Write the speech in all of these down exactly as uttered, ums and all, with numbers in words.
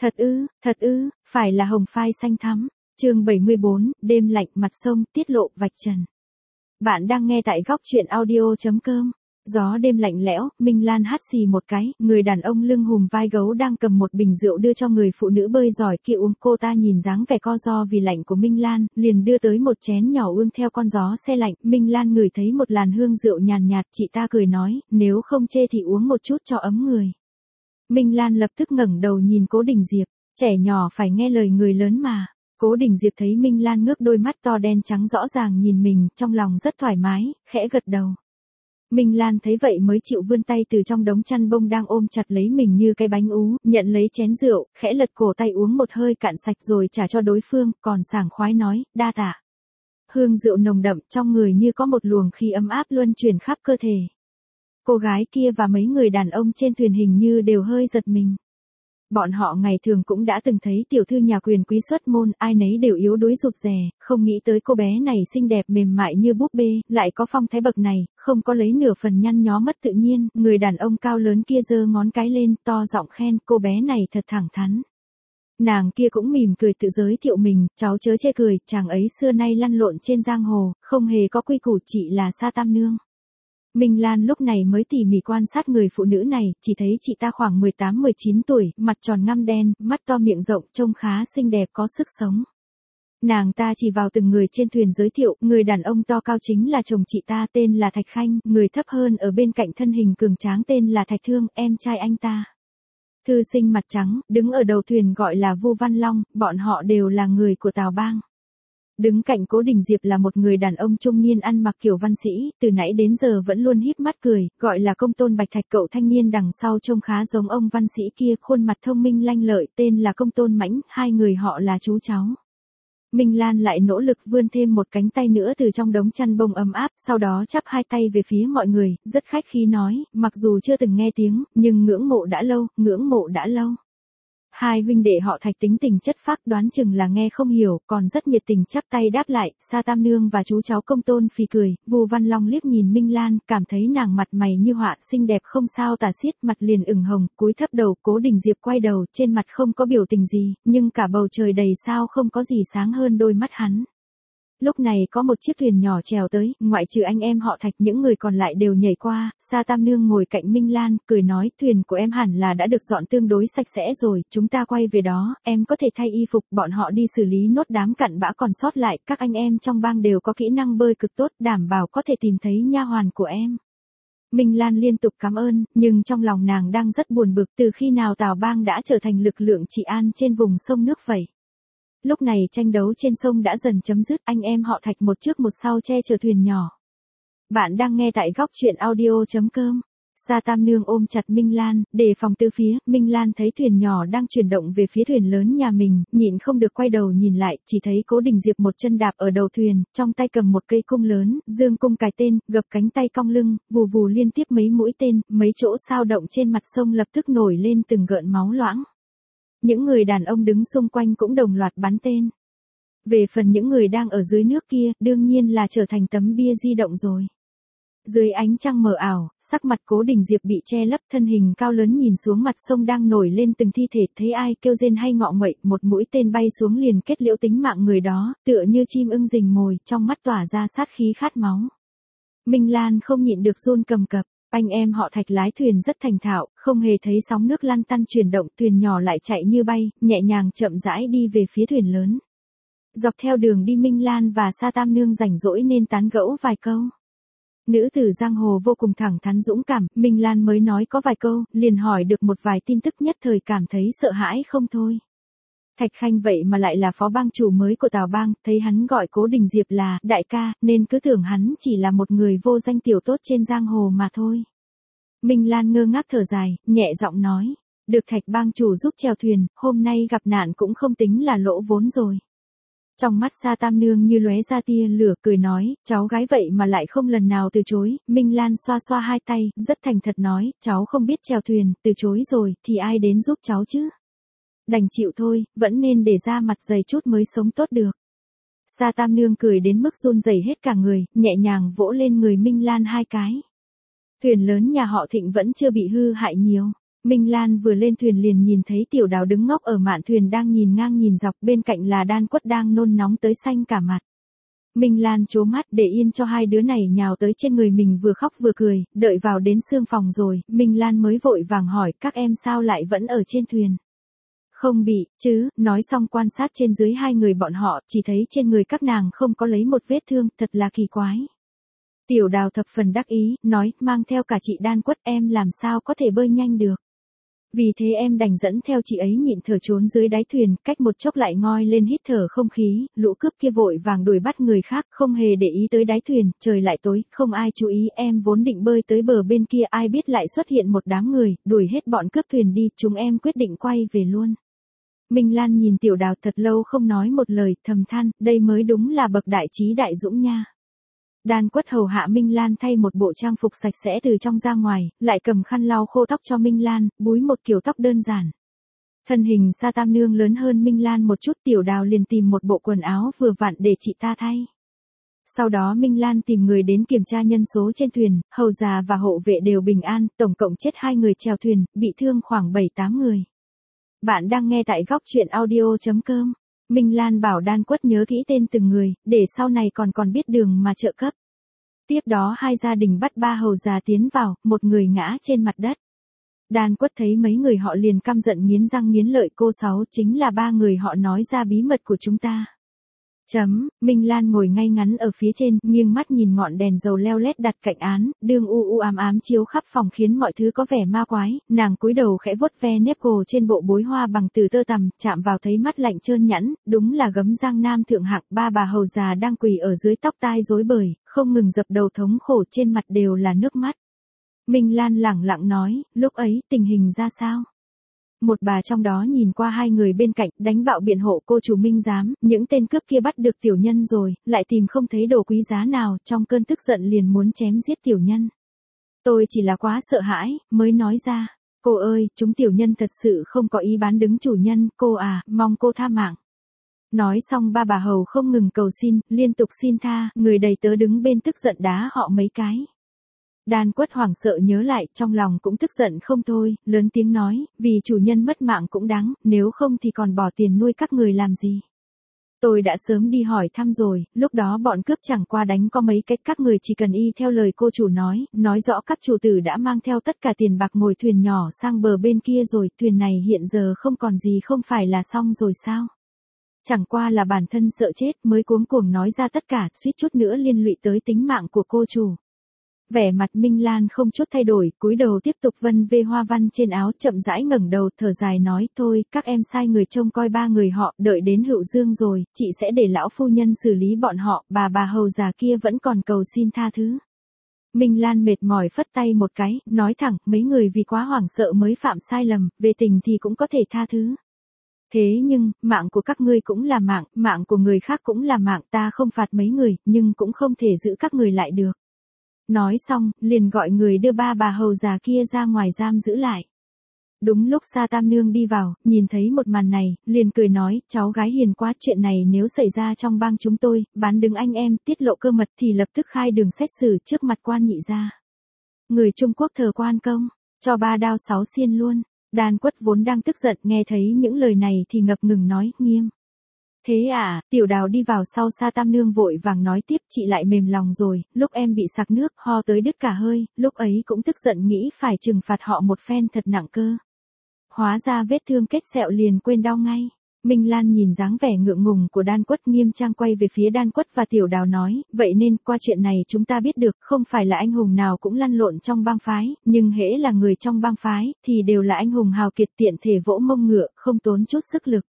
Thật ư, thật ư, phải là hồng phai xanh thắm. Chương bảy mươi bốn, đêm lạnh mặt sông, tiết lộ vạch trần. Bạn đang nghe tại góc truyện audio chấm com. Gió đêm lạnh lẽo, Minh Lan hắt xì một cái, người đàn ông lưng hùm vai gấu đang cầm một bình rượu đưa cho người phụ nữ bơi giỏi kia uống. Cô ta nhìn dáng vẻ co ro vì lạnh của Minh Lan, liền đưa tới một chén nhỏ uống theo con gió se lạnh. Minh Lan ngửi thấy một làn hương rượu nhàn nhạt, chị ta cười nói, nếu không chê thì uống một chút cho ấm người. Minh Lan lập tức ngẩng đầu nhìn Cố Đình Diệp, trẻ nhỏ phải nghe lời người lớn mà. Cố Đình Diệp thấy Minh Lan ngước đôi mắt to đen trắng rõ ràng nhìn mình, trong lòng rất thoải mái, khẽ gật đầu. Minh Lan thấy vậy mới chịu vươn tay từ trong đống chăn bông đang ôm chặt lấy mình như cái bánh ú, nhận lấy chén rượu, khẽ lật cổ tay uống một hơi cạn sạch rồi trả cho đối phương, còn sảng khoái nói, đa tạ. Hương rượu nồng đậm trong người như có một luồng khí ấm áp luân chuyển khắp cơ thể. Cô gái kia và mấy người đàn ông trên thuyền hình như đều hơi giật mình. Bọn họ ngày thường cũng đã từng thấy tiểu thư nhà quyền quý xuất môn, ai nấy đều yếu đuối rụt rè, không nghĩ tới cô bé này xinh đẹp mềm mại như búp bê, lại có phong thái bậc này, không có lấy nửa phần nhăn nhó mất tự nhiên. Người đàn ông cao lớn kia giơ ngón cái lên, to giọng khen, cô bé này thật thẳng thắn. Nàng kia cũng mỉm cười tự giới thiệu mình, cháu chớ chê cười, chàng ấy xưa nay lăn lộn trên giang hồ, không hề có quy củ, chị là Sa Tam Nương. Minh Lan lúc này mới tỉ mỉ quan sát người phụ nữ này, chỉ thấy chị ta khoảng mười tám mười chín tuổi, mặt tròn ngăm đen, mắt to miệng rộng, trông khá xinh đẹp có sức sống. Nàng ta chỉ vào từng người trên thuyền giới thiệu, người đàn ông to cao chính là chồng chị ta tên là Thạch Khanh, người thấp hơn ở bên cạnh thân hình cường tráng tên là Thạch Thương, em trai anh ta. Thư sinh mặt trắng, đứng ở đầu thuyền gọi là Vu Văn Long, bọn họ đều là người của Tào Bang. Đứng cạnh Cố Đình Diệp là một người đàn ông trung niên ăn mặc kiểu văn sĩ, từ nãy đến giờ vẫn luôn híp mắt cười, gọi là Công Tôn Bạch Thạch. Cậu thanh niên đằng sau trông khá giống ông văn sĩ kia, khuôn mặt thông minh lanh lợi, tên là Công Tôn Mãnh, hai người họ là chú cháu. Minh Lan lại nỗ lực vươn thêm một cánh tay nữa từ trong đống chăn bông ấm áp, sau đó chắp hai tay về phía mọi người, rất khách khí nói, mặc dù chưa từng nghe tiếng, nhưng ngưỡng mộ đã lâu, ngưỡng mộ đã lâu. Hai huynh đệ họ Thạch tính tình chất phác, đoán chừng là nghe không hiểu, còn rất nhiệt tình chắp tay đáp lại. Sa Tam Nương và chú cháu Công Tôn phì cười. Vu Văn Long liếc nhìn Minh Lan, cảm thấy nàng mặt mày như họa, xinh đẹp không sao tả xiết, mặt liền ửng hồng, cúi thấp đầu. Cố Đình Diệp quay đầu, trên mặt không có biểu tình gì, nhưng cả bầu trời đầy sao không có gì sáng hơn đôi mắt hắn. Lúc này có một chiếc thuyền nhỏ chèo tới, ngoại trừ anh em họ Thạch những người còn lại đều nhảy qua. Sa Tam Nương ngồi cạnh Minh Lan, cười nói, thuyền của em hẳn là đã được dọn tương đối sạch sẽ rồi, chúng ta quay về đó, em có thể thay y phục, bọn họ đi xử lý nốt đám cặn bã còn sót lại, các anh em trong bang đều có kỹ năng bơi cực tốt, đảm bảo có thể tìm thấy nha hoàn của em. Minh Lan liên tục cảm ơn, nhưng trong lòng nàng đang rất buồn bực, từ khi nào Tào Bang đã trở thành lực lượng trị an trên vùng sông nước vậy. Lúc này tranh đấu trên sông đã dần chấm dứt, anh em họ Thạch một trước một sau che chở thuyền nhỏ. Bạn đang nghe tại góc truyện audio chấm com. Sa Tam Nương ôm chặt Minh Lan, đề phòng từ phía. Minh Lan thấy thuyền nhỏ đang chuyển động về phía thuyền lớn nhà mình, nhịn không được quay đầu nhìn lại, chỉ thấy Cố Đình Diệp một chân đạp ở đầu thuyền, trong tay cầm một cây cung lớn, dương cung cài tên, gập cánh tay cong lưng, vù vù liên tiếp mấy mũi tên, mấy chỗ sao động trên mặt sông lập tức nổi lên từng gợn máu loãng. Những người đàn ông đứng xung quanh cũng đồng loạt bắn tên. Về phần những người đang ở dưới nước kia, đương nhiên là trở thành tấm bia di động rồi. Dưới ánh trăng mờ ảo, sắc mặt Cố Đình Diệp bị che lấp, thân hình cao lớn nhìn xuống mặt sông đang nổi lên từng thi thể, thấy ai kêu rên hay ngọ nguậy, một mũi tên bay xuống liền kết liễu tính mạng người đó, tựa như chim ưng rình mồi, trong mắt tỏa ra sát khí khát máu. Minh Lan không nhịn được run cầm cập. Anh em họ Thạch lái thuyền rất thành thạo, không hề thấy sóng nước lăn tăn chuyển động, thuyền nhỏ lại chạy như bay, nhẹ nhàng chậm rãi đi về phía thuyền lớn. Dọc theo đường đi Minh Lan và Sa Tam Nương rảnh rỗi nên tán gẫu vài câu. Nữ tử giang hồ vô cùng thẳng thắn dũng cảm, Minh Lan mới nói có vài câu, liền hỏi được một vài tin tức, nhất thời cảm thấy sợ hãi không thôi. Thạch Khanh vậy mà lại là phó bang chủ mới của Tào Bang, thấy hắn gọi Cố Đình Diệp là đại ca, nên cứ tưởng hắn chỉ là một người vô danh tiểu tốt trên giang hồ mà thôi. Minh Lan ngơ ngác thở dài, nhẹ giọng nói, được Thạch bang chủ giúp chèo thuyền, hôm nay gặp nạn cũng không tính là lỗ vốn rồi. Trong mắt Sa Tam Nương như lóe ra tia lửa, cười nói, cháu gái vậy mà lại không lần nào từ chối. Minh Lan xoa xoa hai tay, rất thành thật nói, cháu không biết chèo thuyền, từ chối rồi, thì ai đến giúp cháu chứ? Đành chịu thôi, vẫn nên để ra mặt dày chút mới sống tốt được. Sa Tam Nương cười đến mức run rẩy hết cả người, nhẹ nhàng vỗ lên người Minh Lan hai cái. Thuyền lớn nhà họ Thịnh vẫn chưa bị hư hại nhiều. Minh Lan vừa lên thuyền liền nhìn thấy Tiểu Đào đứng ngốc ở mạn thuyền đang nhìn ngang nhìn dọc, bên cạnh là Đan Quất đang nôn nóng tới xanh cả mặt. Minh Lan trố mắt để yên cho hai đứa này nhào tới trên người mình vừa khóc vừa cười, đợi vào đến sương phòng rồi, Minh Lan mới vội vàng hỏi các em sao lại vẫn ở trên thuyền. Không bị, chứ, nói xong quan sát trên dưới hai người bọn họ, chỉ thấy trên người các nàng không có lấy một vết thương, thật là kỳ quái. Tiểu Đào thập phần đắc ý, nói, mang theo cả chị Đan Quất em làm sao có thể bơi nhanh được. Vì thế em đành dẫn theo chị ấy nhịn thở trốn dưới đáy thuyền, cách một chốc lại ngoi lên hít thở không khí, lũ cướp kia vội vàng đuổi bắt người khác, không hề để ý tới đáy thuyền, trời lại tối, không ai chú ý, em vốn định bơi tới bờ bên kia, ai biết lại xuất hiện một đám người, đuổi hết bọn cướp thuyền đi, chúng em quyết định quay về luôn. Minh Lan nhìn Tiểu Đào thật lâu không nói một lời, thầm than, đây mới đúng là bậc đại trí đại dũng nha. Đan Quất hầu hạ Minh Lan thay một bộ trang phục sạch sẽ từ trong ra ngoài, lại cầm khăn lau khô tóc cho Minh Lan, búi một kiểu tóc đơn giản. Thân hình Sa Tam Nương lớn hơn Minh Lan một chút, Tiểu Đào liền tìm một bộ quần áo vừa vặn để chị ta thay. Sau đó Minh Lan tìm người đến kiểm tra nhân số trên thuyền, hầu già và hộ vệ đều bình an, tổng cộng chết hai người chèo thuyền, bị thương khoảng bảy tám người. Bạn đang nghe tại góc truyện audio chấm com. Minh Lan bảo Đan Quất nhớ kỹ tên từng người, để sau này còn còn biết đường mà trợ cấp. Tiếp đó hai gia đình bắt ba hầu già tiến vào, một người ngã trên mặt đất. Đan Quất thấy mấy người họ liền căm giận nghiến răng nghiến lợi, cô Sáu chính là ba người họ nói ra bí mật của chúng ta. Chấm, Minh Lan ngồi ngay ngắn ở phía trên, nghiêng mắt nhìn ngọn đèn dầu leo lét đặt cạnh án, đường u u ám ám chiếu khắp phòng khiến mọi thứ có vẻ ma quái, nàng cúi đầu khẽ vuốt ve nếp gồ trên bộ bối hoa bằng từ tơ tằm, chạm vào thấy mắt lạnh trơn nhẵn, đúng là gấm giang nam thượng hạng, ba bà hầu già đang quỳ ở dưới tóc tai rối bời, không ngừng dập đầu thống khổ, trên mặt đều là nước mắt. Minh Lan lẳng lặng nói, lúc ấy tình hình ra sao? Một bà trong đó nhìn qua hai người bên cạnh, đánh bạo biện hộ, cô chủ Minh giám, những tên cướp kia bắt được tiểu nhân rồi, lại tìm không thấy đồ quý giá nào, trong cơn tức giận liền muốn chém giết tiểu nhân. Tôi chỉ là quá sợ hãi, mới nói ra, cô ơi, chúng tiểu nhân thật sự không có ý bán đứng chủ nhân, cô à, mong cô tha mạng. Nói xong ba bà hầu không ngừng cầu xin, liên tục xin tha, người đầy tớ đứng bên tức giận đá họ mấy cái. Đan Quất hoảng sợ nhớ lại, trong lòng cũng tức giận không thôi, lớn tiếng nói, vì chủ nhân mất mạng cũng đáng, nếu không thì còn bỏ tiền nuôi các người làm gì. Tôi đã sớm đi hỏi thăm rồi, lúc đó bọn cướp chẳng qua đánh có mấy cách, các người chỉ cần y theo lời cô chủ nói, nói rõ các chủ tử đã mang theo tất cả tiền bạc ngồi thuyền nhỏ sang bờ bên kia rồi, thuyền này hiện giờ không còn gì, không phải là xong rồi sao. Chẳng qua là bản thân sợ chết mới cuống cuồng nói ra tất cả, suýt chút nữa liên lụy tới tính mạng của cô chủ. Vẻ mặt Minh Lan không chút thay đổi, cúi đầu tiếp tục vân vê hoa văn trên áo, chậm rãi ngẩng đầu thở dài nói, thôi, các em sai người trông coi ba người họ, đợi đến Hữu Dương rồi, chị sẽ để lão phu nhân xử lý bọn họ, bà bà hầu già kia vẫn còn cầu xin tha thứ. Minh Lan mệt mỏi phất tay một cái, nói thẳng, mấy người vì quá hoảng sợ mới phạm sai lầm, về tình thì cũng có thể tha thứ. Thế nhưng, mạng của các ngươi cũng là mạng, mạng của người khác cũng là mạng, ta không phạt mấy người, nhưng cũng không thể giữ các người lại được. Nói xong, liền gọi người đưa ba bà hầu già kia ra ngoài giam giữ lại. Đúng lúc Sa Tam Nương đi vào, nhìn thấy một màn này, liền cười nói, cháu gái hiền quá, chuyện này nếu xảy ra trong bang chúng tôi, bán đứng anh em, tiết lộ cơ mật thì lập tức khai đường xét xử trước mặt quan nhị gia. Người Trung Quốc thờ quan công, cho ba đao sáu xiên luôn. Đan Quất vốn đang tức giận, nghe thấy những lời này thì ngập ngừng nói, nghiêm. Thế à, Tiểu Đào đi vào sau, Sa Tam Nương vội vàng nói tiếp, chị lại mềm lòng rồi, lúc em bị sặc nước, ho tới đứt cả hơi, lúc ấy cũng tức giận nghĩ phải trừng phạt họ một phen thật nặng cơ. Hóa ra vết thương kết sẹo liền quên đau ngay. Minh Lan nhìn dáng vẻ ngượng ngùng của Đan Quất, nghiêm trang quay về phía Đan Quất và Tiểu Đào nói, vậy nên qua chuyện này chúng ta biết được, không phải là anh hùng nào cũng lăn lộn trong bang phái, nhưng hễ là người trong bang phái, thì đều là anh hùng hào kiệt, tiện thể vỗ mông ngựa, không tốn chút sức lực.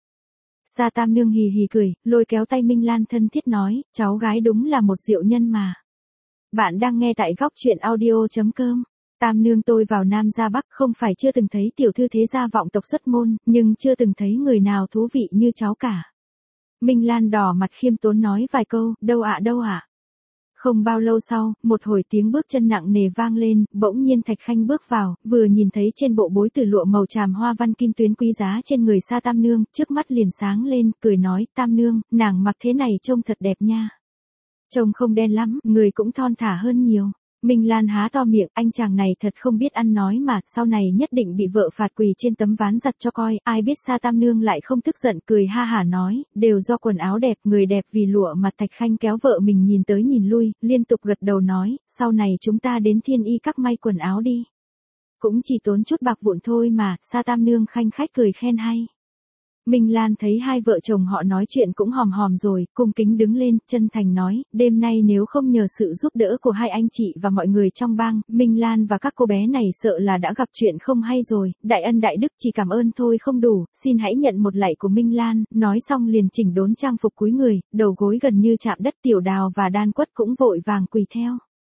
Sa Tam Nương hì hì cười, lôi kéo tay Minh Lan thân thiết nói, cháu gái đúng là một diệu nhân mà. Bạn đang nghe tại góc truyện audio chấm com. Tam Nương tôi vào Nam ra Bắc, không phải chưa từng thấy tiểu thư thế gia vọng tộc xuất môn, nhưng chưa từng thấy người nào thú vị như cháu cả. Minh Lan đỏ mặt khiêm tốn nói vài câu, đâu ạ đâu ạ. Không bao lâu sau, một hồi tiếng bước chân nặng nề vang lên, bỗng nhiên Thạch Khanh bước vào, vừa nhìn thấy trên bộ bối từ lụa màu tràm hoa văn kim tuyến quý giá trên người Sa Tam Nương, trước mắt liền sáng lên, cười nói, Tam Nương, nàng mặc thế này trông thật đẹp nha. Trông không đen lắm, người cũng thon thả hơn nhiều. Minh Lan há to miệng, anh chàng này thật không biết ăn nói mà, sau này nhất định bị vợ phạt quỳ trên tấm ván giặt cho coi, ai biết Sa Tam Nương lại không tức giận, cười ha hả nói, đều do quần áo đẹp, người đẹp vì lụa mà. Thạch Khanh kéo vợ mình nhìn tới nhìn lui, liên tục gật đầu nói, sau này chúng ta đến Thiên Y Các may quần áo đi. Cũng chỉ tốn chút bạc vụn thôi mà. Sa Tam Nương khanh khách cười khen hay. Minh Lan thấy hai vợ chồng họ nói chuyện cũng hòm hòm rồi, cung kính đứng lên, chân thành nói, đêm nay nếu không nhờ sự giúp đỡ của hai anh chị và mọi người trong bang, Minh Lan và các cô bé này sợ là đã gặp chuyện không hay rồi, đại ân đại đức chỉ cảm ơn thôi không đủ, xin hãy nhận một lạy của Minh Lan. Nói xong liền chỉnh đốn trang phục cúi người, đầu gối gần như chạm đất. Tiểu Đào và Đan Quất cũng vội vàng quỳ theo.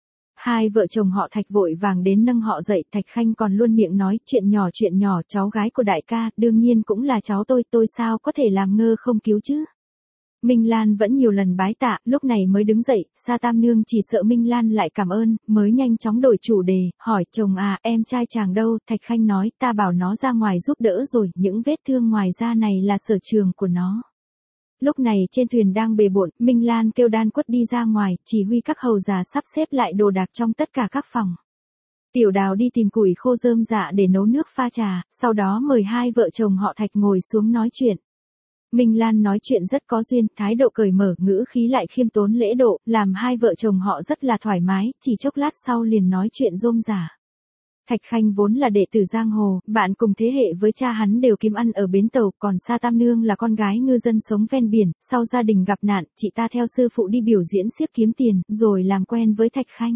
Hai vợ chồng họ Thạch vội vàng đến nâng họ dậy. Thạch Khanh còn luôn miệng nói, chuyện nhỏ chuyện nhỏ, cháu gái của đại ca, đương nhiên cũng là cháu tôi, tôi sao có thể làm ngơ không cứu chứ. Minh Lan vẫn nhiều lần bái tạ, lúc này mới đứng dậy. Sa Tam Nương chỉ sợ Minh Lan lại cảm ơn, mới nhanh chóng đổi chủ đề, hỏi, chồng à, em trai chàng đâu? Thạch Khanh nói, ta bảo nó ra ngoài giúp đỡ rồi, những vết thương ngoài da này là sở trường của nó. Lúc này trên thuyền đang bề bộn, Minh Lan kêu Đan Quất đi ra ngoài, chỉ huy các hầu già sắp xếp lại đồ đạc trong tất cả các phòng. Tiểu Đào đi tìm củi khô rơm rạ để nấu nước pha trà, sau đó mời hai vợ chồng họ Thạch ngồi xuống nói chuyện. Minh Lan nói chuyện rất có duyên, thái độ cởi mở, ngữ khí lại khiêm tốn lễ độ, làm hai vợ chồng họ rất là thoải mái, chỉ chốc lát sau liền nói chuyện rôm rả. Thạch Khanh vốn là đệ tử giang hồ, bạn cùng thế hệ với cha hắn đều kiếm ăn ở bến tàu, còn Sa Tam Nương là con gái ngư dân sống ven biển, sau gia đình gặp nạn, chị ta theo sư phụ đi biểu diễn xiếc kiếm tiền, rồi làm quen với Thạch Khanh.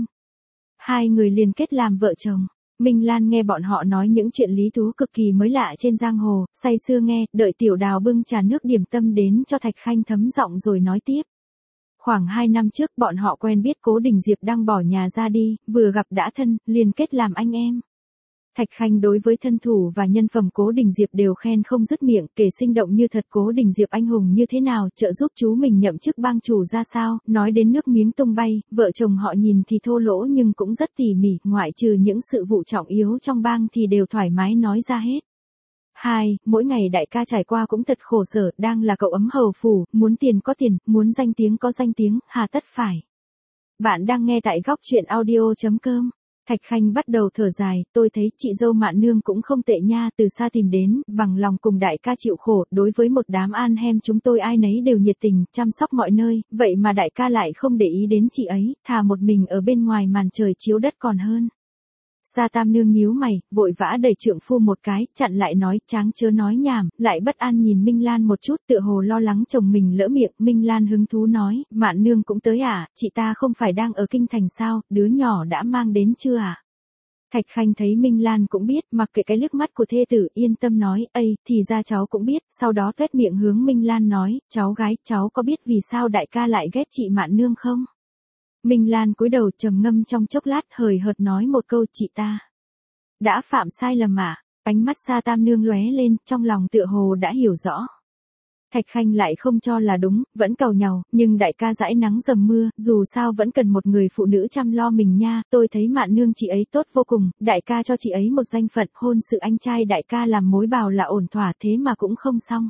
Hai người liền kết làm vợ chồng. Minh Lan nghe bọn họ nói những chuyện lý thú cực kỳ mới lạ trên giang hồ, say sưa nghe, đợi Tiểu Đào bưng trà nước điểm tâm đến cho Thạch Khanh thấm giọng rồi nói tiếp. Khoảng hai năm trước bọn họ quen biết Cố Đình Diệp đang bỏ nhà ra đi, vừa gặp đã thân, liền kết làm anh em. Thạch Khanh đối với thân thủ và nhân phẩm Cố Đình Diệp đều khen không dứt miệng, kể sinh động như thật Cố Đình Diệp anh hùng như thế nào, trợ giúp chú mình nhậm chức bang chủ ra sao, nói đến nước miếng tung bay, vợ chồng họ nhìn thì thô lỗ nhưng cũng rất tỉ mỉ, ngoại trừ những sự vụ trọng yếu trong bang thì đều thoải mái nói ra hết. Hai, mỗi ngày đại ca trải qua cũng thật khổ sở, đang là cậu ấm hầu phủ, muốn tiền có tiền, muốn danh tiếng có danh tiếng, hà tất phải. Bạn đang nghe tại góc truyện audio chấm com. Thạch Khanh bắt đầu thở dài, tôi thấy chị dâu Mạn Nương cũng không tệ nha, từ xa tìm đến, bằng lòng cùng đại ca chịu khổ, đối với một đám an hem chúng tôi ai nấy đều nhiệt tình, chăm sóc mọi nơi, vậy mà đại ca lại không để ý đến chị ấy, thà một mình ở bên ngoài màn trời chiếu đất còn hơn. Sa Tam Nương nhíu mày, vội vã đẩy trượng phu một cái, chặn lại nói, tráng chớ nói nhảm, lại bất an nhìn Minh Lan một chút, tựa hồ lo lắng chồng mình lỡ miệng. Minh Lan hứng thú nói, Mạn Nương cũng tới à, chị ta không phải đang ở kinh thành sao, đứa nhỏ đã mang đến chưa à? Thạch Khanh thấy Minh Lan cũng biết, mặc kệ cái liếc mắt của thê tử, yên tâm nói, ây, thì ra cháu cũng biết, sau đó tuét miệng hướng Minh Lan nói, cháu gái, cháu có biết vì sao đại ca lại ghét chị Mạn Nương không? Minh Lan cúi đầu trầm ngâm trong chốc lát, hời hợt nói một câu, chị ta đã phạm sai lầm à? Ánh mắt Sa Tam Nương lóe lên, trong lòng tựa hồ đã hiểu rõ. Thạch Khanh lại không cho là đúng, vẫn càu nhàu, nhưng đại ca dãi nắng dầm mưa, dù sao vẫn cần một người phụ nữ chăm lo mình nha, tôi thấy Mạn Nương chị ấy tốt vô cùng, đại ca cho chị ấy một danh phận, hôn sự anh trai đại ca làm mối bào là ổn thỏa, thế mà cũng không xong.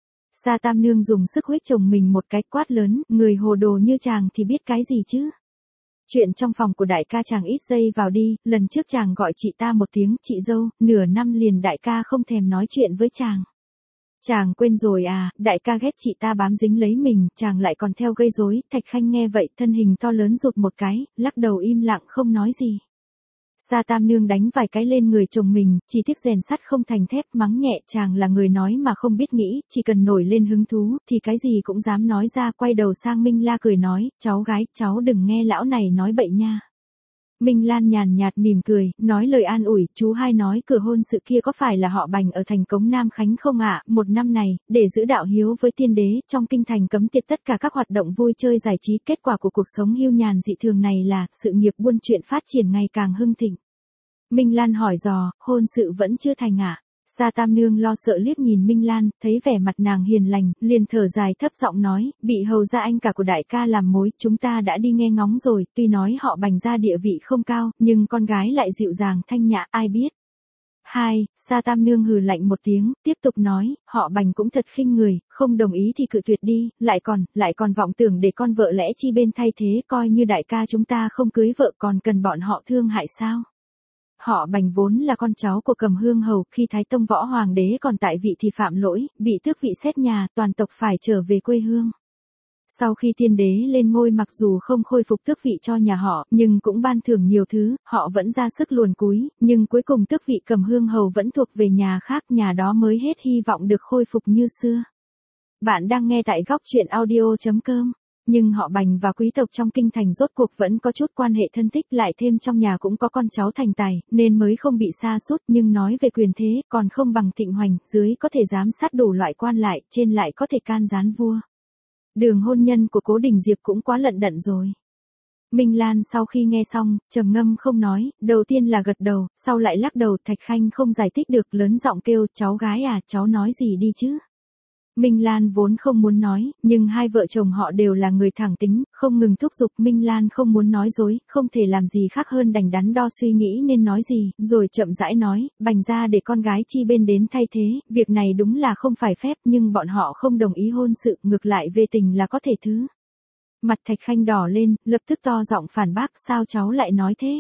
Sa Tam Nương dùng sức huých chồng mình một cái, quát lớn, người hồ đồ như chàng thì biết cái gì chứ? Chuyện trong phòng của đại ca chàng ít dây vào đi, lần trước chàng gọi chị ta một tiếng, chị dâu, nửa năm liền đại ca không thèm nói chuyện với chàng. Chàng quên rồi à, đại ca ghét chị ta bám dính lấy mình, chàng lại còn theo gây rối. Thạch Khanh nghe vậy, thân hình to lớn rụt một cái, lắc đầu im lặng không nói gì. Sa Tam Nương đánh vài cái lên người chồng mình, chỉ tiếc rèn sắt không thành thép, mắng nhẹ, chàng là người nói mà không biết nghĩ, chỉ cần nổi lên hứng thú, thì cái gì cũng dám nói ra. Quay đầu sang Minh La cười nói, cháu gái, cháu đừng nghe lão này nói bậy nha. Minh Lan nhàn nhạt mỉm cười, nói lời an ủi, chú hai nói cửa hôn sự kia có phải là họ Bành ở thành Cống Nam Khánh không ạ? Một năm này, để giữ đạo hiếu với tiên đế, trong kinh thành cấm tiệt tất cả các hoạt động vui chơi giải trí, kết quả của cuộc sống hưu nhàn dị thường này là, sự nghiệp buôn chuyện phát triển ngày càng hưng thịnh. Minh Lan hỏi dò, hôn sự vẫn chưa thành ạ? Sa Tam Nương lo sợ liếc nhìn Minh Lan, thấy vẻ mặt nàng hiền lành, liền thở dài thấp giọng nói, bị hầu gia anh cả của đại ca làm mối, chúng ta đã đi nghe ngóng rồi, tuy nói họ Bành gia địa vị không cao, nhưng con gái lại dịu dàng thanh nhã, ai biết. Hai, Sa Tam Nương hừ lạnh một tiếng, tiếp tục nói, họ Bành cũng thật khinh người, không đồng ý thì cự tuyệt đi, lại còn, lại còn vọng tưởng để con vợ lẽ chi bên thay thế, coi như đại ca chúng ta không cưới vợ còn cần bọn họ thương hại sao? Họ Bành vốn là con cháu của Cầm Hương hầu, khi Thái Tông Võ Hoàng đế còn tại vị thì phạm lỗi, bị tước vị xét nhà, toàn tộc phải trở về quê hương. Sau khi tiên đế lên ngôi mặc dù không khôi phục tước vị cho nhà họ, nhưng cũng ban thưởng nhiều thứ, họ vẫn ra sức luồn cúi, nhưng cuối cùng tước vị Cầm Hương hầu vẫn thuộc về nhà khác, nhà đó mới hết hy vọng được khôi phục như xưa. Bạn đang nghe tại góc truyện audio chấm com. Nhưng họ Bành và quý tộc trong kinh thành rốt cuộc vẫn có chút quan hệ thân thích, lại thêm trong nhà cũng có con cháu thành tài, nên mới không bị sa sút, nhưng nói về quyền thế, còn không bằng Thịnh Hoành, dưới có thể giám sát đủ loại quan lại, trên lại có thể can gián vua. Đường hôn nhân của Cố Đình Diệp cũng quá lận đận rồi. Minh Lan sau khi nghe xong, trầm ngâm không nói, đầu tiên là gật đầu, sau lại lắc đầu. Thạch Khanh không giải thích được, lớn giọng kêu, cháu gái à, cháu nói gì đi chứ. Minh Lan vốn không muốn nói, nhưng hai vợ chồng họ đều là người thẳng tính, không ngừng thúc giục. Minh Lan không muốn nói dối, không thể làm gì khác hơn đành đắn đo suy nghĩ nên nói gì, rồi chậm rãi nói, Bành gia để con gái chi bên đến thay thế, việc này đúng là không phải phép, nhưng bọn họ không đồng ý hôn sự, ngược lại về tình là có thể thứ. Mặt Thạch Khanh đỏ lên, lập tức to giọng phản bác, sao cháu lại nói thế?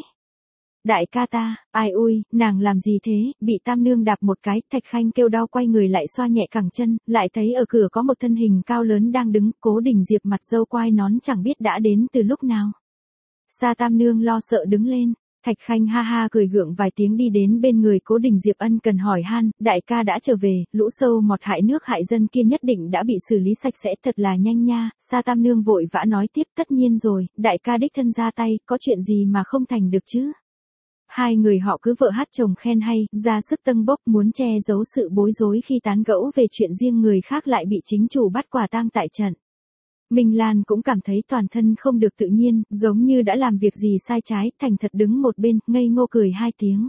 Đại ca ta, ai ui, nàng làm gì thế, bị Tam Nương đạp một cái. Thạch Khanh kêu đau quay người lại xoa nhẹ cẳng chân, lại thấy ở cửa có một thân hình cao lớn đang đứng. Cố Đình Diệp mặt râu quai nón chẳng biết đã đến từ lúc nào. Sa Tam Nương lo sợ đứng lên, Thạch Khanh ha ha cười gượng vài tiếng đi đến bên người Cố Đình Diệp ân cần hỏi han, đại ca đã trở về, lũ sâu mọt hại nước hại dân kia nhất định đã bị xử lý sạch sẽ, thật là nhanh nha. Sa Tam Nương vội vã nói tiếp, tất nhiên rồi, đại ca đích thân ra tay, có chuyện gì mà không thành được chứ. Hai người họ cứ vợ hát chồng khen hay, ra sức tâng bốc, muốn che giấu sự bối rối khi tán gẫu về chuyện riêng người khác lại bị chính chủ bắt quả tang tại trận. Minh Lan cũng cảm thấy toàn thân không được tự nhiên, giống như đã làm việc gì sai trái, thành thật đứng một bên, ngây ngô cười hai tiếng.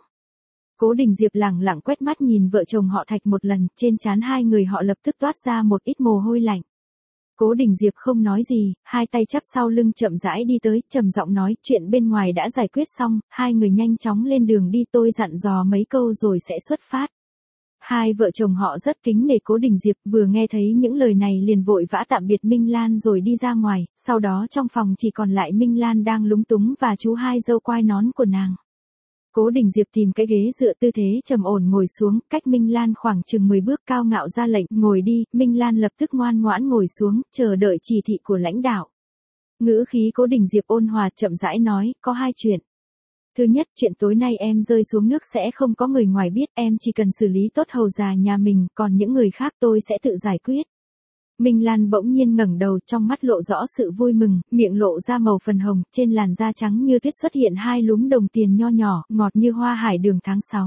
Cố Đình Diệp lẳng lặng quét mắt nhìn vợ chồng họ Thạch một lần, trên trán hai người họ lập tức toát ra một ít mồ hôi lạnh. Cố Đình Diệp không nói gì, hai tay chắp sau lưng chậm rãi đi tới, trầm giọng nói, chuyện bên ngoài đã giải quyết xong, hai người nhanh chóng lên đường đi, tôi dặn dò mấy câu rồi sẽ xuất phát. Hai vợ chồng họ rất kính nể Cố Đình Diệp, vừa nghe thấy những lời này liền vội vã tạm biệt Minh Lan rồi đi ra ngoài, sau đó trong phòng chỉ còn lại Minh Lan đang lúng túng và chú hai dâu quai nón của nàng. Cố Đình Diệp tìm cái ghế dựa tư thế trầm ổn ngồi xuống, cách Minh Lan khoảng chừng mười bước, cao ngạo ra lệnh, ngồi đi. Minh Lan lập tức ngoan ngoãn ngồi xuống, chờ đợi chỉ thị của lãnh đạo. Ngữ khí Cố Đình Diệp ôn hòa chậm rãi nói, có hai chuyện. Thứ nhất, chuyện tối nay em rơi xuống nước sẽ không có người ngoài biết, em chỉ cần xử lý tốt hầu già nhà mình, còn những người khác tôi sẽ tự giải quyết. Minh Lan bỗng nhiên ngẩng đầu, trong mắt lộ rõ sự vui mừng, miệng lộ ra màu phần hồng, trên làn da trắng như tuyết xuất hiện hai lúm đồng tiền nho nhỏ, ngọt như hoa hải đường tháng sáu.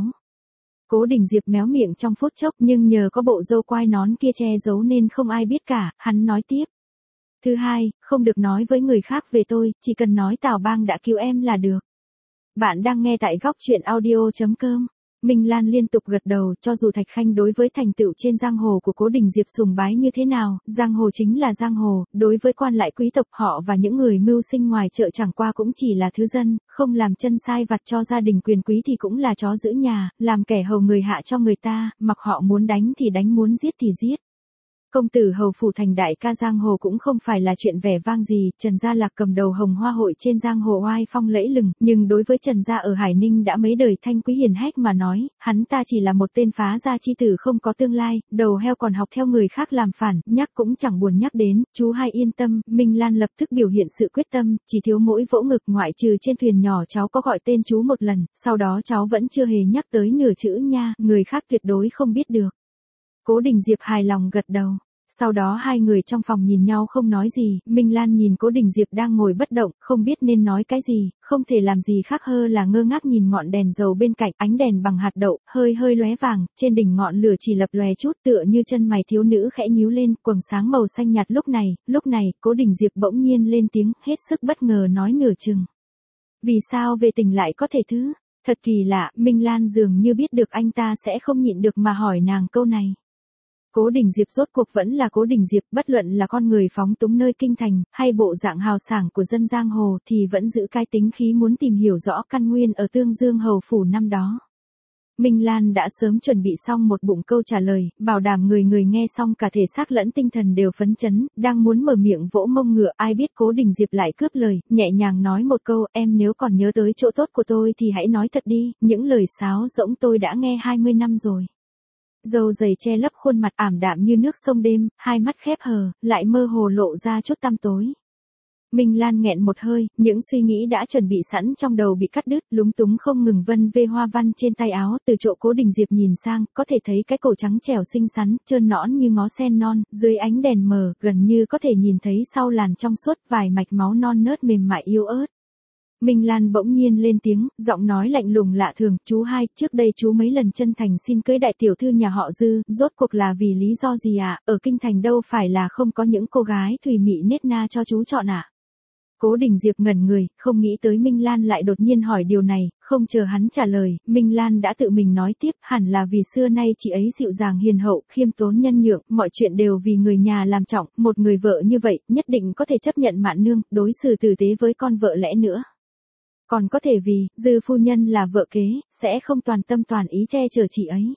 Cố Đình Diệp méo miệng trong phút chốc, nhưng nhờ có bộ râu quai nón kia che giấu nên không ai biết cả, hắn nói tiếp. Thứ hai, không được nói với người khác về tôi, chỉ cần nói Tào Bang đã cứu em là được. Bạn đang nghe tại góc truyện audio chấm com. Minh Lan liên tục gật đầu, cho dù Thạch Khanh đối với thành tựu trên giang hồ của Cố Đình Diệp sùng bái như thế nào, giang hồ chính là giang hồ, đối với quan lại quý tộc họ và những người mưu sinh ngoài chợ chẳng qua cũng chỉ là thứ dân, không làm chân sai vặt cho gia đình quyền quý thì cũng là chó giữ nhà, làm kẻ hầu người hạ cho người ta, mặc họ muốn đánh thì đánh, muốn giết thì giết. Công tử hầu phủ thành đại ca giang hồ cũng không phải là chuyện vẻ vang gì, Trần Gia Lạc cầm đầu Hồng Hoa hội trên giang hồ oai phong lẫy lừng, nhưng đối với Trần Gia ở Hải Ninh đã mấy đời thanh quý hiền hách mà nói, hắn ta chỉ là một tên phá gia chi tử không có tương lai, đầu heo còn học theo người khác làm phản, nhắc cũng chẳng buồn nhắc đến. Chú hai yên tâm, Minh Lan lập tức biểu hiện sự quyết tâm, chỉ thiếu mỗi vỗ ngực, ngoại trừ trên thuyền nhỏ cháu có gọi tên chú một lần, sau đó cháu vẫn chưa hề nhắc tới nửa chữ nha, người khác tuyệt đối không biết được. Cố Đình Diệp hài lòng gật đầu. Sau đó hai người trong phòng nhìn nhau không nói gì, Minh Lan nhìn Cố Đình Diệp đang ngồi bất động, không biết nên nói cái gì, không thể làm gì khác hơn là ngơ ngác nhìn ngọn đèn dầu bên cạnh, ánh đèn bằng hạt đậu, hơi hơi lóe vàng, trên đỉnh ngọn lửa chỉ lập lòe chút, tựa như chân mày thiếu nữ khẽ nhíu lên, quầng sáng màu xanh nhạt. Lúc này, lúc này, Cố Đình Diệp bỗng nhiên lên tiếng, hết sức bất ngờ nói nửa chừng. Vì sao về tình lại có thể thứ? Thật kỳ lạ, Minh Lan dường như biết được anh ta sẽ không nhịn được mà hỏi nàng câu này. Cố Đình Diệp rốt cuộc vẫn là Cố Đình Diệp, bất luận là con người phóng túng nơi kinh thành, hay bộ dạng hào sảng của dân giang hồ thì vẫn giữ cái tính khí muốn tìm hiểu rõ căn nguyên ở Tương Dương hầu phủ năm đó. Minh Lan đã sớm chuẩn bị xong một bụng câu trả lời, bảo đảm người người nghe xong cả thể xác lẫn tinh thần đều phấn chấn, đang muốn mở miệng vỗ mông ngựa, ai biết Cố Đình Diệp lại cướp lời, nhẹ nhàng nói một câu, em nếu còn nhớ tới chỗ tốt của tôi thì hãy nói thật đi, những lời sáo rỗng tôi đã nghe hai mươi năm rồi. Râu dày che lấp khuôn mặt ảm đạm như nước sông đêm, hai mắt khép hờ, lại mơ hồ lộ ra chút tăm tối. Minh Lan nghẹn một hơi, những suy nghĩ đã chuẩn bị sẵn trong đầu bị cắt đứt, lúng túng không ngừng vân vê hoa văn trên tay áo, từ chỗ Cố Đình Diệp nhìn sang, có thể thấy cái cổ trắng trẻo xinh xắn, trơn nõn như ngó sen non, dưới ánh đèn mờ, gần như có thể nhìn thấy sau làn trong suốt vài mạch máu non nớt mềm mại yếu ớt. Minh Lan bỗng nhiên lên tiếng, giọng nói lạnh lùng lạ thường, chú hai, trước đây chú mấy lần chân thành xin cưới đại tiểu thư nhà họ Dư, rốt cuộc là vì lý do gì ạ, à? Ở kinh thành đâu phải là không có những cô gái thùy mị nết na cho chú chọn ạ. À? Cố Đình Diệp ngẩn người, không nghĩ tới Minh Lan lại đột nhiên hỏi điều này, không chờ hắn trả lời, Minh Lan đã tự mình nói tiếp, hẳn là vì xưa nay chị ấy dịu dàng hiền hậu, khiêm tốn nhân nhượng, mọi chuyện đều vì người nhà làm trọng, một người vợ như vậy, nhất định có thể chấp nhận Mạn Nương, đối xử tử tế với con vợ lẽ nữa. Còn có thể vì, Dư phu nhân là vợ kế, sẽ không toàn tâm toàn ý che chở chị ấy.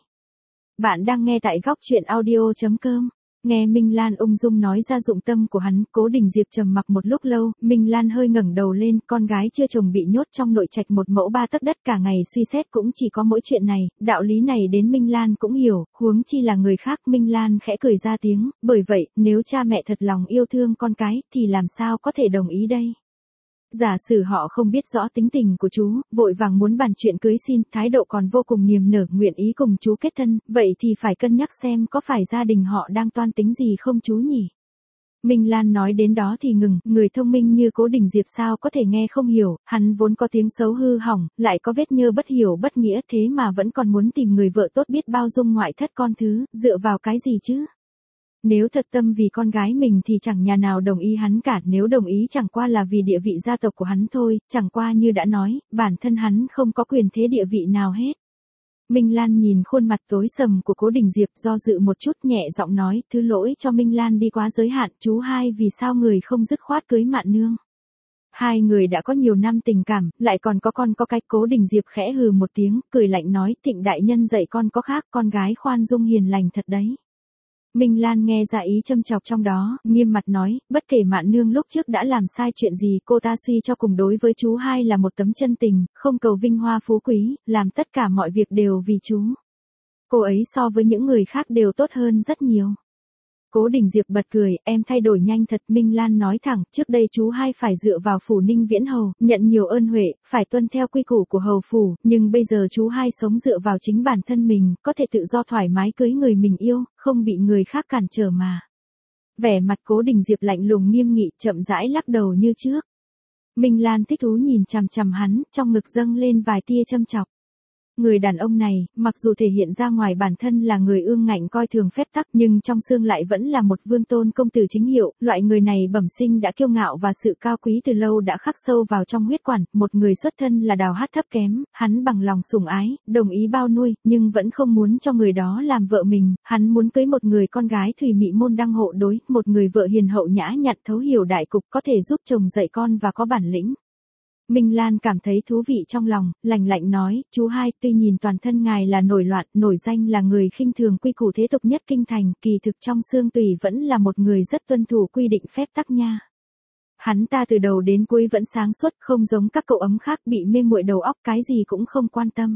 Bạn đang nghe tại góc truyện audio chấm com. Nghe Minh Lan ung dung nói ra dụng tâm của hắn, Cố Đình Diệp trầm mặc một lúc lâu, Minh Lan hơi ngẩng đầu lên, con gái chưa chồng bị nhốt trong nội trạch một mẫu ba tấc đất cả ngày suy xét cũng chỉ có mỗi chuyện này, đạo lý này đến Minh Lan cũng hiểu, huống chi là người khác. Minh Lan khẽ cười ra tiếng, bởi vậy, nếu cha mẹ thật lòng yêu thương con cái, thì làm sao có thể đồng ý đây? Giả sử họ không biết rõ tính tình của chú, vội vàng muốn bàn chuyện cưới xin, thái độ còn vô cùng niềm nở, nguyện ý cùng chú kết thân, vậy thì phải cân nhắc xem có phải gia đình họ đang toan tính gì không chú nhỉ? Minh Lan nói đến đó thì ngừng, người thông minh như Cố Đình Diệp sao có thể nghe không hiểu, hắn vốn có tiếng xấu hư hỏng, lại có vết nhơ bất hiểu bất nghĩa, thế mà vẫn còn muốn tìm người vợ tốt biết bao dung ngoại thất con thứ, dựa vào cái gì chứ? Nếu thật tâm vì con gái mình thì chẳng nhà nào đồng ý hắn cả, nếu đồng ý chẳng qua là vì địa vị gia tộc của hắn thôi, chẳng qua như đã nói, bản thân hắn không có quyền thế địa vị nào hết. Minh Lan nhìn khuôn mặt tối sầm của Cố Đình Diệp, do dự một chút, nhẹ giọng nói, thứ lỗi cho Minh Lan đi quá giới hạn, chú hai vì sao người không dứt khoát cưới Mạn Nương. Hai người đã có nhiều năm tình cảm, lại còn có con có cái. Cố Đình Diệp khẽ hừ một tiếng, cười lạnh nói, Thịnh đại nhân dạy con có khác, con gái khoan dung hiền lành thật đấy. Minh Lan nghe ra ý châm chọc trong đó, nghiêm mặt nói, bất kể Mạn Nương lúc trước đã làm sai chuyện gì, cô ta suy cho cùng đối với chú hai là một tấm chân tình, không cầu vinh hoa phú quý, làm tất cả mọi việc đều vì chú. Cô ấy so với những người khác đều tốt hơn rất nhiều. Cố Đình Diệp bật cười, em thay đổi nhanh thật. Minh Lan nói thẳng, trước đây chú hai phải dựa vào phủ Ninh Viễn Hầu, nhận nhiều ơn huệ, phải tuân theo quy củ của hầu phủ, nhưng bây giờ chú hai sống dựa vào chính bản thân mình, có thể tự do thoải mái cưới người mình yêu, không bị người khác cản trở mà. Vẻ mặt Cố Đình Diệp lạnh lùng nghiêm nghị, chậm rãi lắc đầu như trước. Minh Lan thích thú nhìn chằm chằm hắn, trong ngực dâng lên vài tia châm chọc. Người đàn ông này, mặc dù thể hiện ra ngoài bản thân là người ương ngạnh coi thường phép tắc, nhưng trong xương lại vẫn là một vương tôn công tử chính hiệu, loại người này bẩm sinh đã kiêu ngạo và sự cao quý từ lâu đã khắc sâu vào trong huyết quản, một người xuất thân là đào hát thấp kém, hắn bằng lòng sủng ái, đồng ý bao nuôi, nhưng vẫn không muốn cho người đó làm vợ mình, hắn muốn cưới một người con gái thùy mị môn đăng hộ đối, một người vợ hiền hậu nhã nhặn thấu hiểu đại cục, có thể giúp chồng dạy con và có bản lĩnh. Minh Lan cảm thấy thú vị trong lòng, lạnh lạnh nói, chú hai, tuy nhìn toàn thân ngài là nổi loạn, nổi danh là người khinh thường quy củ thế tục nhất kinh thành, kỳ thực trong xương tùy vẫn là một người rất tuân thủ quy định phép tắc nha. Hắn ta từ đầu đến cuối vẫn sáng suốt, không giống các cậu ấm khác bị mê muội đầu óc, cái gì cũng không quan tâm.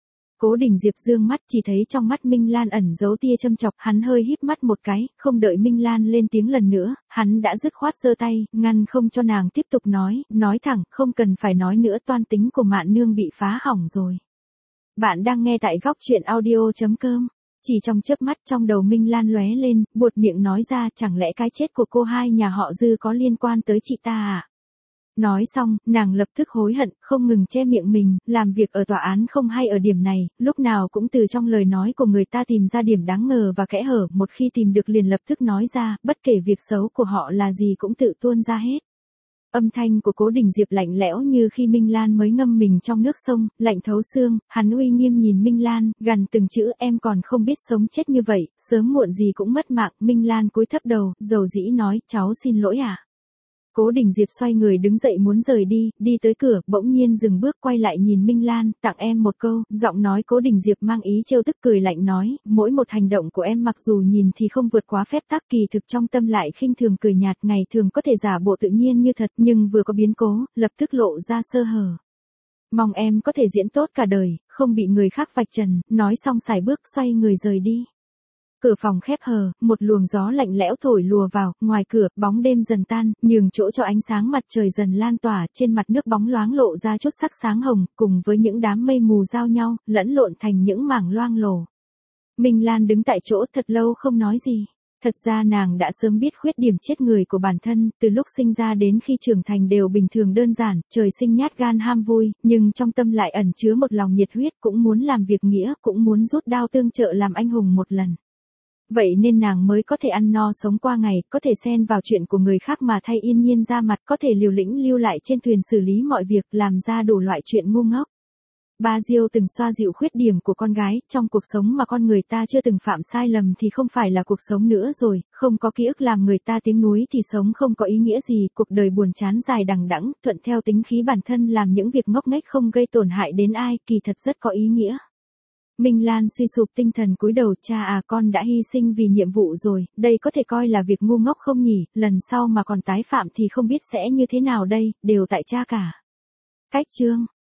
Cố Đình Diệp dương mắt, chỉ thấy trong mắt Minh Lan ẩn giấu tia châm chọc, hắn hơi híp mắt một cái, không đợi Minh Lan lên tiếng lần nữa, hắn đã dứt khoát giơ tay, ngăn không cho nàng tiếp tục nói, nói thẳng, không cần phải nói nữa, toan tính của Mạn Nương bị phá hỏng rồi. Bạn đang nghe tại góc truyện audio chấm com. Chỉ trong chớp mắt trong đầu Minh Lan lóe lên, buột miệng nói ra, chẳng lẽ cái chết của cô hai nhà họ Dư có liên quan tới chị ta à? Nói xong, nàng lập tức hối hận, không ngừng che miệng mình, làm việc ở tòa án không hay ở điểm này, lúc nào cũng từ trong lời nói của người ta tìm ra điểm đáng ngờ và kẽ hở, một khi tìm được liền lập tức nói ra, bất kể việc xấu của họ là gì cũng tự tuôn ra hết. Âm thanh của Cố Đình Diệp lạnh lẽo như khi Minh Lan mới ngâm mình trong nước sông, lạnh thấu xương, hắn uy nghiêm nhìn Minh Lan, gằn từng chữ, em còn không biết sống chết như vậy, sớm muộn gì cũng mất mạng. Minh Lan cúi thấp đầu, dầu dĩ nói, cháu xin lỗi ạ. À? Cố Đình Diệp xoay người đứng dậy muốn rời đi, đi tới cửa, bỗng nhiên dừng bước quay lại nhìn Minh Lan, tặng em một câu, giọng nói Cố Đình Diệp mang ý trêu tức cười lạnh nói, mỗi một hành động của em mặc dù nhìn thì không vượt quá phép tắc kỳ thực trong tâm lại khinh thường cười nhạt, ngày thường có thể giả bộ tự nhiên như thật nhưng vừa có biến cố, lập tức lộ ra sơ hở. Mong em có thể diễn tốt cả đời, không bị người khác vạch trần, nói xong sải bước xoay người rời đi. Cửa phòng khép hờ, một luồng gió lạnh lẽo thổi lùa vào, ngoài cửa, bóng đêm dần tan, nhường chỗ cho ánh sáng mặt trời dần lan tỏa, trên mặt nước bóng loáng lộ ra chút sắc sáng hồng, cùng với những đám mây mù giao nhau, lẫn lộn thành những mảng loang lổ. Minh Lan đứng tại chỗ thật lâu không nói gì. Thật ra nàng đã sớm biết khuyết điểm chết người của bản thân, từ lúc sinh ra đến khi trưởng thành đều bình thường đơn giản, trời sinh nhát gan ham vui, nhưng trong tâm lại ẩn chứa một lòng nhiệt huyết, cũng muốn làm việc nghĩa, cũng muốn rút đao tương trợ làm anh hùng một lần. Vậy nên nàng mới có thể ăn no sống qua ngày, có thể xen vào chuyện của người khác mà thay yên nhiên ra mặt, có thể liều lĩnh lưu lại trên thuyền xử lý mọi việc, làm ra đủ loại chuyện ngu ngốc. Ba Diêu từng xoa dịu khuyết điểm của con gái, trong cuộc sống mà con người ta chưa từng phạm sai lầm thì không phải là cuộc sống nữa rồi, không có ký ức làm người ta tiếng núi thì sống không có ý nghĩa gì, cuộc đời buồn chán dài đằng đẵng, thuận theo tính khí bản thân làm những việc ngốc nghếch không gây tổn hại đến ai, kỳ thật rất có ý nghĩa. Minh Lan suy sụp tinh thần cúi đầu, cha à, con đã hy sinh vì nhiệm vụ rồi, đây có thể coi là việc ngu ngốc không nhỉ, lần sau mà còn tái phạm thì không biết sẽ như thế nào đây, đều tại cha cả. Cách chương